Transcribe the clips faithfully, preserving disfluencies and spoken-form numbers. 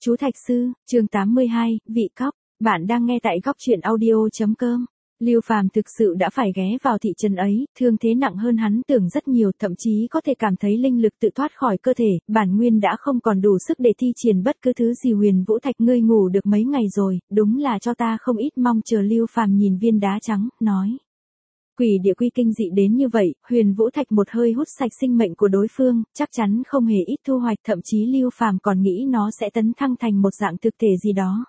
Chú Thạch Sư, chương tám mươi hai, Vị Cóc. Bạn đang nghe tại góc truyện audio chấm com. Lưu Phàm thực sự đã phải ghé vào thị trấn ấy, thương thế nặng hơn hắn tưởng rất nhiều, thậm chí có thể cảm thấy linh lực tự thoát khỏi cơ thể, bản nguyên đã không còn đủ sức để thi triển bất cứ thứ gì. Huyền Vũ Thạch, ngươi ngủ được mấy ngày rồi, đúng là cho ta không ít mong chờ. Lưu Phàm nhìn viên đá trắng, nói. Quỷ địa quy kinh dị đến như vậy, Huyền Vũ Thạch một hơi hút sạch sinh mệnh của đối phương, chắc chắn không hề ít thu hoạch, thậm chí Lưu Phàm còn nghĩ nó sẽ tấn thăng thành một dạng thực thể gì đó.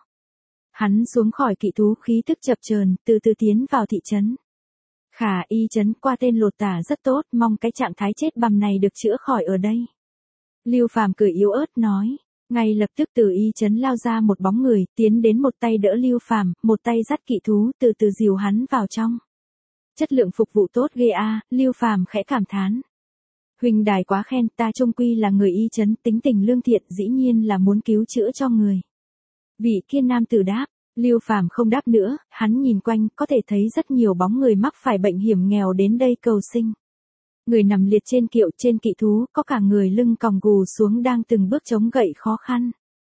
Hắn xuống khỏi kỵ thú, khí tức chập chờn, từ từ tiến vào thị trấn. Khả y trấn, qua tên lột tả rất tốt, mong cái trạng thái chết bầm này được chữa khỏi ở đây. Lưu Phàm cười yếu ớt nói. Ngay lập tức từ y trấn lao ra một bóng người, tiến đến một tay đỡ Lưu Phàm, một tay dắt kỵ thú, từ từ dìu hắn vào trong. Chất lượng phục vụ tốt ghê a, Lưu Phàm khẽ cảm thán. Huynh đài quá khen, ta trung quy là người y trấn, tính tình lương thiện, dĩ nhiên là muốn cứu chữa cho người. Vị kia nam tử đáp. Lưu Phàm không đáp nữa, hắn nhìn quanh, có thể thấy rất nhiều bóng người mắc phải bệnh hiểm nghèo đến đây cầu sinh. Người nằm liệt trên kiệu, trên kỵ thú, có cả người lưng còng gù xuống đang từng bước chống gậy khó khăn.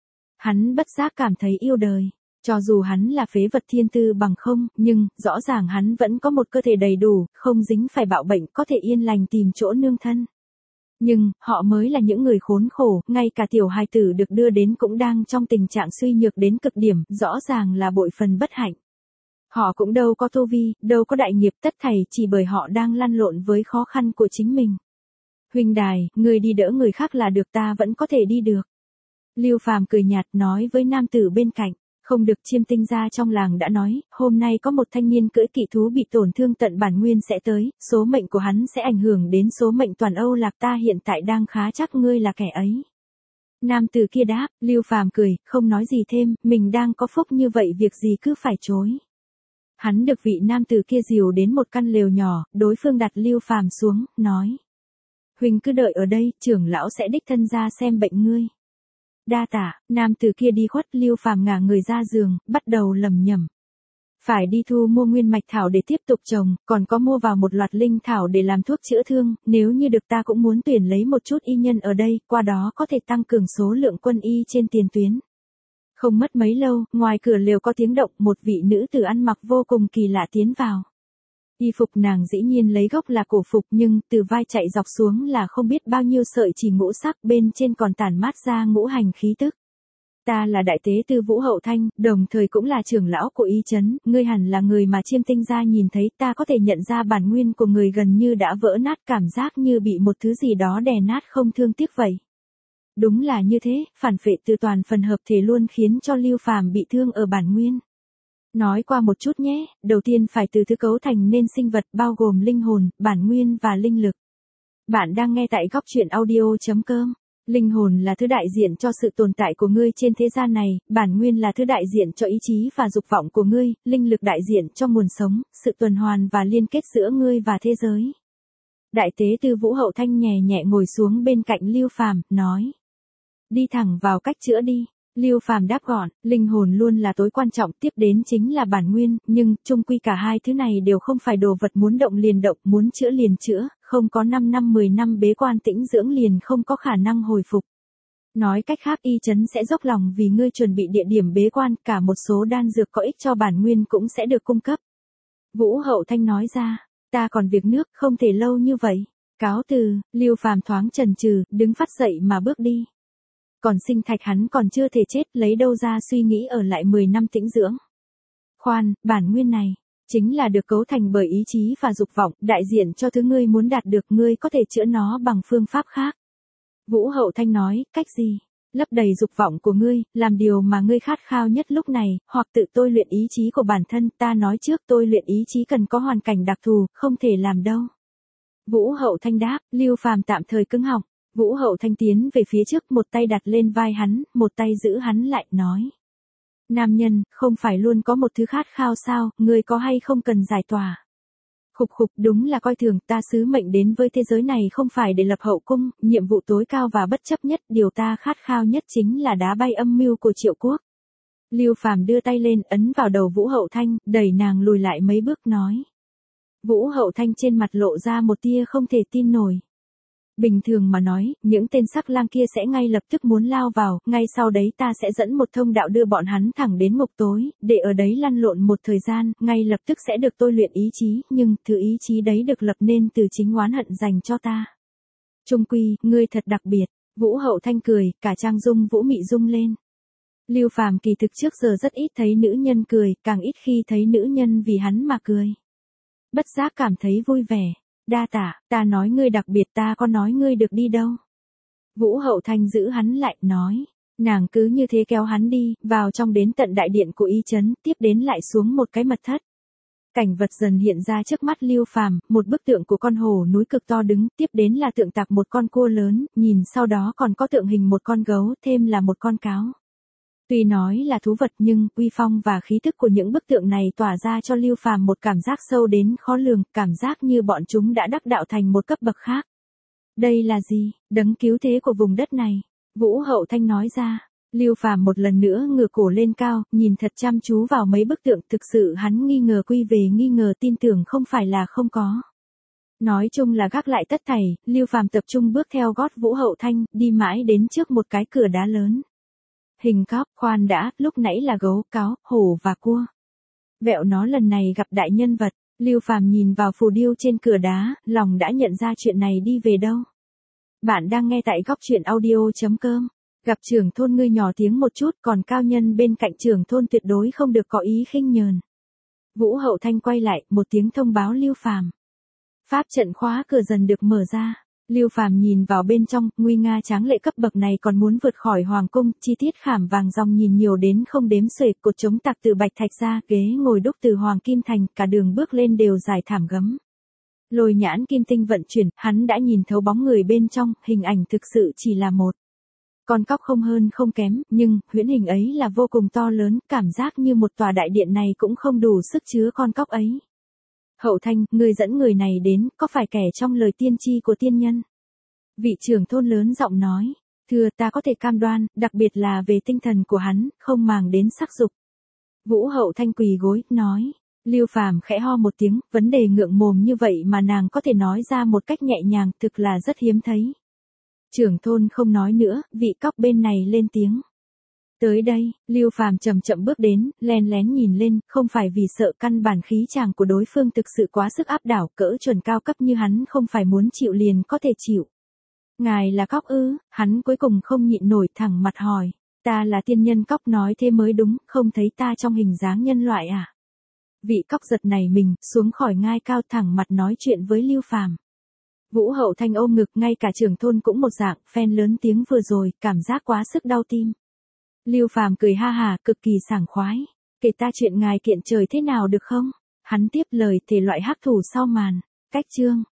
Hắn bất giác cảm thấy yêu đời. Cho dù hắn là phế vật thiên tư bằng không, nhưng, rõ ràng hắn vẫn có một cơ thể đầy đủ, không dính phải bạo bệnh, có thể yên lành tìm chỗ nương thân. Nhưng, họ mới là những người khốn khổ, ngay cả tiểu hài tử được đưa đến cũng đang trong tình trạng suy nhược đến cực điểm, rõ ràng là bội phần bất hạnh. Họ cũng đâu có tu vi, đâu có đại nghiệp, tất thảy chỉ bởi họ đang lăn lộn với khó khăn của chính mình. Huynh đài, người đi đỡ người khác là được, ta vẫn có thể đi được. Lưu Phàm cười nhạt nói với nam tử bên cạnh. Không được, Chiêm Tinh gia trong làng đã nói, hôm nay có một thanh niên cưỡi kỵ thú bị tổn thương tận bản nguyên sẽ tới, số mệnh của hắn sẽ ảnh hưởng đến số mệnh toàn Âu Lạc, ta hiện tại đang khá chắc ngươi là kẻ ấy. Nam tử kia đáp, Lưu Phàm cười, không nói gì thêm, mình đang có phúc như vậy việc gì cứ phải chối. Hắn được vị nam tử kia dìu đến một căn lều nhỏ, đối phương đặt Lưu Phàm xuống, nói. Huynh cứ đợi ở đây, trưởng lão sẽ đích thân ra xem bệnh ngươi. Đa tạ, nam tử kia đi khuất, Lưu Phàm ngả người ra giường, bắt đầu lẩm nhẩm. Phải đi thu mua nguyên mạch thảo để tiếp tục trồng, còn có mua vào một loạt linh thảo để làm thuốc chữa thương, nếu như được ta cũng muốn tuyển lấy một chút y nhân ở đây, qua đó có thể tăng cường số lượng quân y trên tiền tuyến. Không mất mấy lâu, ngoài cửa lều có tiếng động, một vị nữ tử ăn mặc vô cùng kỳ lạ tiến vào. Y phục nàng dĩ nhiên lấy gốc là cổ phục, nhưng từ vai chạy dọc xuống là không biết bao nhiêu sợi chỉ ngũ sắc, bên trên còn tản mát ra ngũ hành khí tức. Ta là đại tế tư Vũ Hậu Thanh, đồng thời cũng là trưởng lão của y trấn, ngươi hẳn là người mà Chiêm Tinh gia nhìn thấy, ta có thể nhận ra bản nguyên của người gần như đã vỡ nát, cảm giác như bị một thứ gì đó đè nát không thương tiếc vậy. Đúng là như thế, phản phệ từ toàn phần hợp thể luôn khiến cho Lưu Phàm bị thương ở bản nguyên. Nói qua một chút nhé, đầu tiên phải từ thứ cấu thành nên sinh vật, bao gồm linh hồn, bản nguyên và linh lực. Bạn đang nghe tại góc truyện audio chấm com. Linh hồn là thứ đại diện cho sự tồn tại của ngươi trên thế gian này, bản nguyên là thứ đại diện cho ý chí và dục vọng của ngươi, linh lực đại diện cho nguồn sống, sự tuần hoàn và liên kết giữa ngươi và thế giới. Đại tế tư Vũ Hậu Thanh nhẹ nhẹ ngồi xuống bên cạnh Lưu Phàm, nói. Đi thẳng vào cách chữa đi. Lưu Phàm đáp gọn, linh hồn luôn là tối quan trọng, tiếp đến chính là bản nguyên, nhưng, chung quy cả hai thứ này đều không phải đồ vật muốn động liền động, muốn chữa liền chữa, không có năm năm mười năm bế quan tĩnh dưỡng liền không có khả năng hồi phục. Nói cách khác, y trấn sẽ dốc lòng vì ngươi chuẩn bị địa điểm bế quan, cả một số đan dược có ích cho bản nguyên cũng sẽ được cung cấp. Vũ Hậu Thanh nói ra, ta còn việc nước, không thể lâu như vậy. Cáo từ, Lưu Phàm thoáng chần chừ, đứng phát dậy mà bước đi. Còn Sinh Thạch hắn còn chưa thể chết, lấy đâu ra suy nghĩ ở lại mười năm tĩnh dưỡng. Khoan, bản nguyên này, chính là được cấu thành bởi ý chí và dục vọng, đại diện cho thứ ngươi muốn đạt được, ngươi có thể chữa nó bằng phương pháp khác. Vũ Hậu Thanh nói, cách gì? Lấp đầy dục vọng của ngươi, làm điều mà ngươi khát khao nhất lúc này, hoặc tự tôi luyện ý chí của bản thân, ta nói trước tôi luyện ý chí cần có hoàn cảnh đặc thù, không thể làm đâu. Vũ Hậu Thanh đáp, Lưu Phàm tạm thời cứng họng. Vũ Hậu Thanh tiến về phía trước, một tay đặt lên vai hắn, một tay giữ hắn lại, nói. Nam nhân, không phải luôn có một thứ khát khao sao, ngươi có hay không cần giải tỏa. Khục khục, đúng là coi thường, ta sứ mệnh đến với thế giới này không phải để lập hậu cung, nhiệm vụ tối cao và bất chấp nhất, điều ta khát khao nhất chính là đá bay âm mưu của Triệu Quốc. Lưu Phàm đưa tay lên, ấn vào đầu Vũ Hậu Thanh, đẩy nàng lùi lại mấy bước, nói. Vũ Hậu Thanh trên mặt lộ ra một tia không thể tin nổi. Bình thường mà nói, những tên sắc lang kia sẽ ngay lập tức muốn lao vào, ngay sau đấy ta sẽ dẫn một thông đạo đưa bọn hắn thẳng đến ngục tối, để ở đấy lăn lộn một thời gian, ngay lập tức sẽ được tôi luyện ý chí, nhưng thứ ý chí đấy được lập nên từ chính oán hận dành cho ta. Trung quy, ngươi thật đặc biệt. Vũ Hậu Thanh cười, cả trang dung Vũ Mị rung lên. Lưu Phàm kỳ thực trước giờ rất ít thấy nữ nhân cười, càng ít khi thấy nữ nhân vì hắn mà cười. Bất giác cảm thấy vui vẻ. Đa tạ, ta nói ngươi đặc biệt, ta có nói ngươi được đi đâu. Vũ Hậu Thanh giữ hắn lại, nói. Nàng cứ như thế kéo hắn đi, vào trong đến tận đại điện của Y Trấn, tiếp đến lại xuống một cái mật thất. Cảnh vật dần hiện ra trước mắt Lưu Phàm, một bức tượng của con hổ núi cực to đứng, tiếp đến là tượng tạc một con cua lớn, nhìn sau đó còn có tượng hình một con gấu, thêm là một con cáo. Tuy nói là thú vật nhưng uy phong và khí tức của những bức tượng này tỏa ra cho Lưu Phàm một cảm giác sâu đến khó lường, cảm giác như bọn chúng đã đắc đạo thành một cấp bậc khác. Đây là gì? Đấng cứu thế của vùng đất này. Vũ Hậu Thanh nói ra. Lưu Phàm một lần nữa ngửa cổ lên cao, nhìn thật chăm chú vào mấy bức tượng, thực sự hắn nghi ngờ quy về nghi ngờ, tin tưởng không phải là không có. Nói chung là gác lại tất thảy, Lưu Phàm tập trung bước theo gót Vũ Hậu Thanh, đi mãi đến trước một cái cửa đá lớn. Hình cóc, khoan đã, lúc nãy là gấu, cáo, hổ và cua. Vẹo nó lần này gặp đại nhân vật, Lưu Phàm nhìn vào phù điêu trên cửa đá, lòng đã nhận ra chuyện này đi về đâu. Bạn đang nghe tại góc truyện audio chấm com. Gặp trưởng thôn ngươi nhỏ tiếng một chút, còn cao nhân bên cạnh trưởng thôn tuyệt đối không được có ý khinh nhờn. Vũ Hậu Thanh quay lại, một tiếng thông báo Lưu Phàm. Pháp trận khóa cửa dần được mở ra. Lưu Phàm nhìn vào bên trong, nguy nga tráng lệ cấp bậc này còn muốn vượt khỏi hoàng cung, chi tiết khảm vàng ròng nhìn nhiều đến không đếm xuể, cột chống tạc từ bạch thạch ra, ghế ngồi đúc từ hoàng kim thành, cả đường bước lên đều dài thảm gấm. Lôi nhãn kim tinh vận chuyển, hắn đã nhìn thấu bóng người bên trong, hình ảnh thực sự chỉ là một. Con cóc không hơn không kém, nhưng huyễn hình ấy là vô cùng to lớn, cảm giác như một tòa đại điện này cũng không đủ sức chứa con cóc ấy. Hậu Thanh, người dẫn người này đến, có phải kẻ trong lời tiên tri của tiên nhân? Vị trưởng thôn lớn giọng nói, thưa ta có thể cam đoan, đặc biệt là về tinh thần của hắn, không màng đến sắc dục. Vũ Hậu Thanh quỳ gối, nói. Lưu Phàm khẽ ho một tiếng, vấn đề ngượng mồm như vậy mà nàng có thể nói ra một cách nhẹ nhàng, thực là rất hiếm thấy. Trưởng thôn không nói nữa, vị cóc bên này lên tiếng. Tới đây, Lưu Phàm chậm chậm bước đến, len lén nhìn lên, không phải vì sợ, căn bản khí chàng của đối phương thực sự quá sức áp đảo, cỡ chuẩn cao cấp như hắn không phải muốn chịu liền có thể chịu. Ngài là cóc ư? Hắn cuối cùng không nhịn nổi, thẳng mặt hỏi. Ta là tiên nhân. Cóc nói thế mới đúng, không thấy ta trong hình dáng nhân loại à? Vị cóc giật nảy mình, xuống khỏi ngai cao, thẳng mặt nói chuyện với Lưu Phàm. Vũ Hậu Thanh ôm ngực, ngay cả trưởng thôn cũng một dạng, phen lớn tiếng vừa rồi, cảm giác quá sức đau tim. Lưu Phàm cười ha hà, cực kỳ sảng khoái. Kể ta chuyện ngài kiện trời thế nào được không? Hắn tiếp lời, thể loại hắc thủ sau màn. Cách chương.